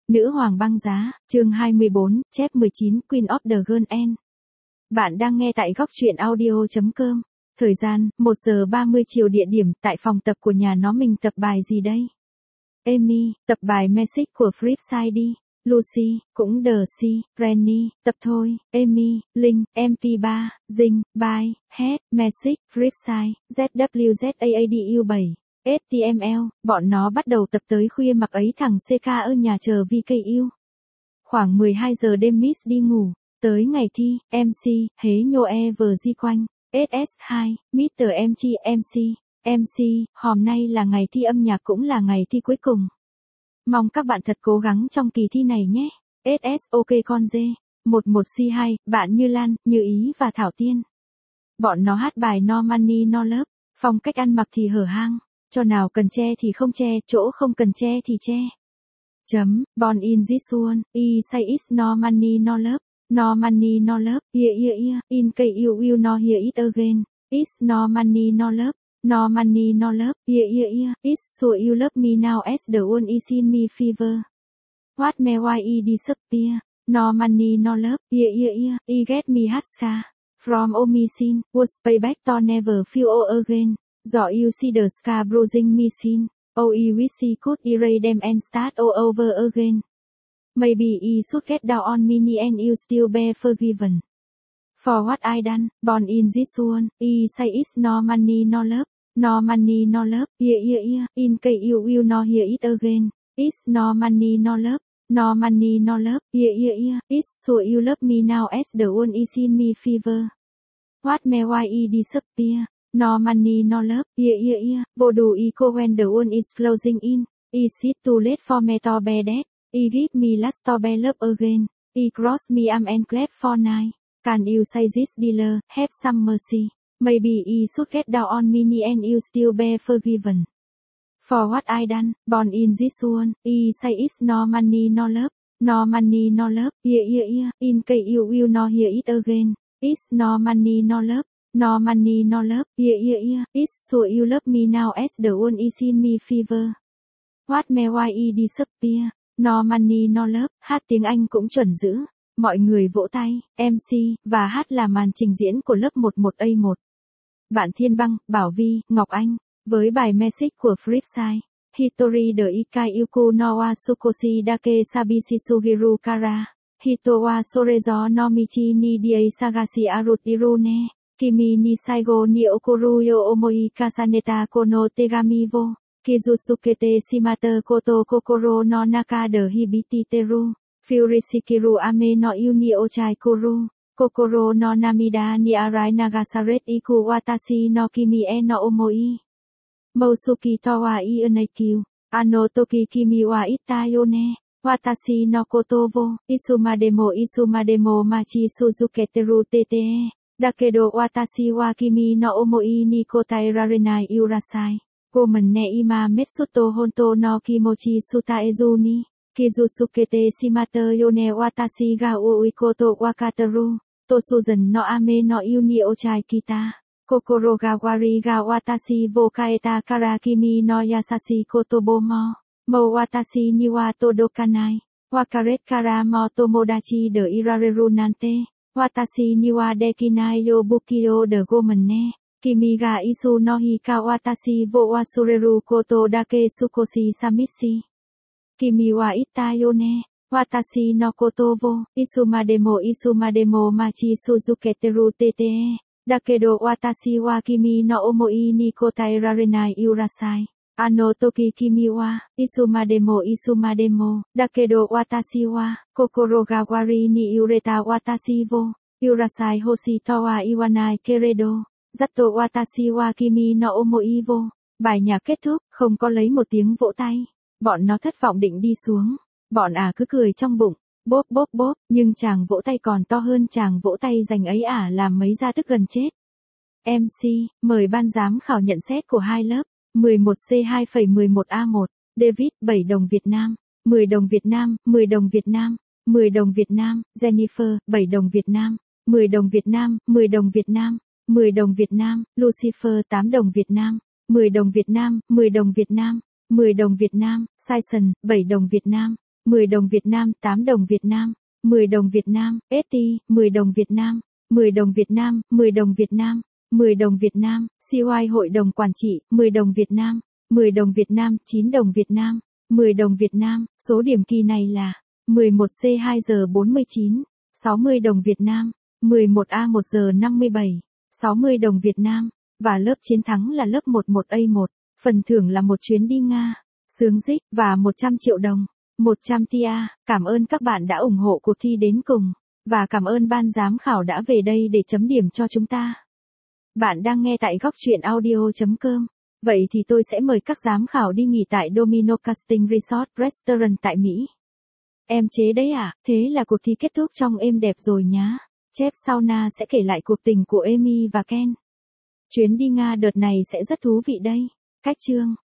Nữ hoàng băng giá, chương 24, chép 19, Queen of the Girl N. Bạn đang nghe tại góc truyện audio.com. Thời gian, 1 giờ 30 chiều. Địa điểm, tại phòng tập của nhà nó. Mình tập bài gì đây? Amy, tập bài Message của Flipside đi. Lucy, cũng The Sea, Rennie, tập thôi. Amy, Link, MP3, Zing, By, Head, Message, Flipside, ZWZAADU 7. HTML, bọn nó bắt đầu tập tới khuya. Mặc ấy thằng CK ở nhà chờ VKU. Khoảng 12 giờ đêm Miss đi ngủ. Tới ngày thi, MC, hế nhô di quanh. SS2, Mr. MC, hôm nay là ngày thi âm nhạc cũng là ngày thi cuối cùng. Mong các bạn thật cố gắng trong kỳ thi này nhé. OK con dê. 11C2, bạn Như Lan, Như Ý và Thảo Tiên. Bọn nó hát bài No Money No Love, phong cách ăn mặc thì hở hang. Cho nào cần che thì không che, chỗ không cần che thì che. Born in this world, say it's no money no love, no money no love, in case you will not hear it again, it's no money no love, no money no love, it's so you love me now as the one is in me fever. What may why disappear, no money no love, get me hatsa, from omission, was payback to never feel again. Do you see the scar bruising me sin, I wish he could erase them and start all over again. Maybe he should get down on me and you still be forgiven. For what I done, born in this world, he say it's no money no love, no money no love, in case you will not hear it again, it's no money no love, no money no love, it's so you love me now as the one is in me fever. What may why he disappear? No money no love, voodoo eco when the one is closing in, is it too late for me to be dead, give me last to be love again, cross me arm and clap for night, can you say this dealer, have some mercy, maybe he should get down on me and you still be forgiven. For what I done, born in this world, say it's no money no love, no money no love, in case you will not hear it again, it's no money no love. No money no love, it's so you love me now as the one is in me fever. What may why he disappear, no money no love, hát tiếng Anh cũng chuẩn dữ. Mọi người vỗ tay, MC, và hát là màn trình diễn của lớp 11A1. Bạn Thiên Băng, Bảo Vi, Ngọc Anh, với bài Message của Flipside. Hitori de Ikai Yuku no wa Sukoshi dake sabishi sugiru kara. Hito wa sorezo no michi ni diei sagashi arutiru ne. Kimi ni saigo ni okuru yo omoi kasaneta kono tegami wo, Kizusukete shimata koto kokoro no naka de hibiti teru, Furisikiru ame no uni ochai kuru, kokoro no namida ni arai nagasaret iku watashi no kimi e no omoi. Mousuki to wa ionaikiu, ano toki kimi wa itayone, watashi no koto wo, isumademo machi suzuketeru tete. Dakedo watashi wa kimi no omoi ni kotai rarenai urasai. Gomen ne ima metsuto honto no kimochi sutaezu ni. Kizusukete shimata yone watashi ga uikoto wakataru. Tosuzan no ame no uni ochai kita. Kokoro ga wari ga watashi wo kaeta kara kimi no yasashi kotobo mo. Mo watashi ni wa todokanai. Wakaret kara mo tomodachi de irareru nante. Watashi ni wa dekinai yo bukio de gomen ne. Kimi ga isu no hika watashi wo wa sureru koto dake sukoshi samishi. Kimi wa itayo ne. Watashi no koto wo. Isumademo machi suzuketeru tete. Dakedo watashi wa kimi no omoi ni kotai rarenai urasai. Ano toki kimi wa, isumademo, dakedo watashi wa, kokoro ga wari ni ureta watashi wo, urasai hoshi to wa iwanai keredo, zatto watashi wa kimi no omoi wo. Bài nhạc kết thúc, không có lấy một tiếng vỗ tay. Bọn nó thất vọng định đi xuống. Bọn cứ cười trong bụng, bốp, nhưng chàng vỗ tay còn to hơn chàng vỗ tay dành ấy làm mấy ra tức gần chết. MC, mời ban giám khảo nhận xét của hai lớp. 11C2,11A1, David, 7 đồng Việt Nam, 10 đồng Việt Nam, 10 đồng Việt Nam, 10 đồng Việt Nam, Jennifer, 7 đồng Việt Nam, 10 đồng Việt Nam, 10 đồng Việt Nam, 10 đồng Việt Nam, Lucifer, 8 đồng Việt Nam, 10 đồng Việt Nam, 10 đồng Việt Nam, 10 đồng Việt Nam, Sison, 7 đồng Việt Nam, 10 đồng Việt Nam, 8 đồng Việt Nam, 10 đồng Việt Nam, ST, 10 đồng Việt Nam, 10 đồng Việt Nam, 10 đồng Việt Nam, 10 đồng Việt Nam, CY Hội đồng Quản trị, 10 đồng Việt Nam, 10 đồng Việt Nam, 9 đồng Việt Nam, 10 đồng Việt Nam, số điểm kỳ này là 11C 2 giờ 49, 60 đồng Việt Nam, 11A 1 giờ 57, 60 đồng Việt Nam, và lớp chiến thắng là lớp 11A1, phần thưởng là một chuyến đi Nga, sướng dích, và 100 triệu đồng, 100 tia, cảm ơn các bạn đã ủng hộ cuộc thi đến cùng, và cảm ơn ban giám khảo đã về đây để chấm điểm cho chúng ta. Bạn đang nghe tại góc truyện audio.com. Vậy thì tôi sẽ mời các giám khảo đi nghỉ tại Domino Casting Resort Restaurant tại Mỹ. Em chế đấy à, thế là cuộc thi kết thúc trong êm đẹp rồi nhá. Chef Sauna sẽ kể lại cuộc tình của Amy và Ken. Chuyến đi Nga đợt này sẽ rất thú vị đây. Cách chương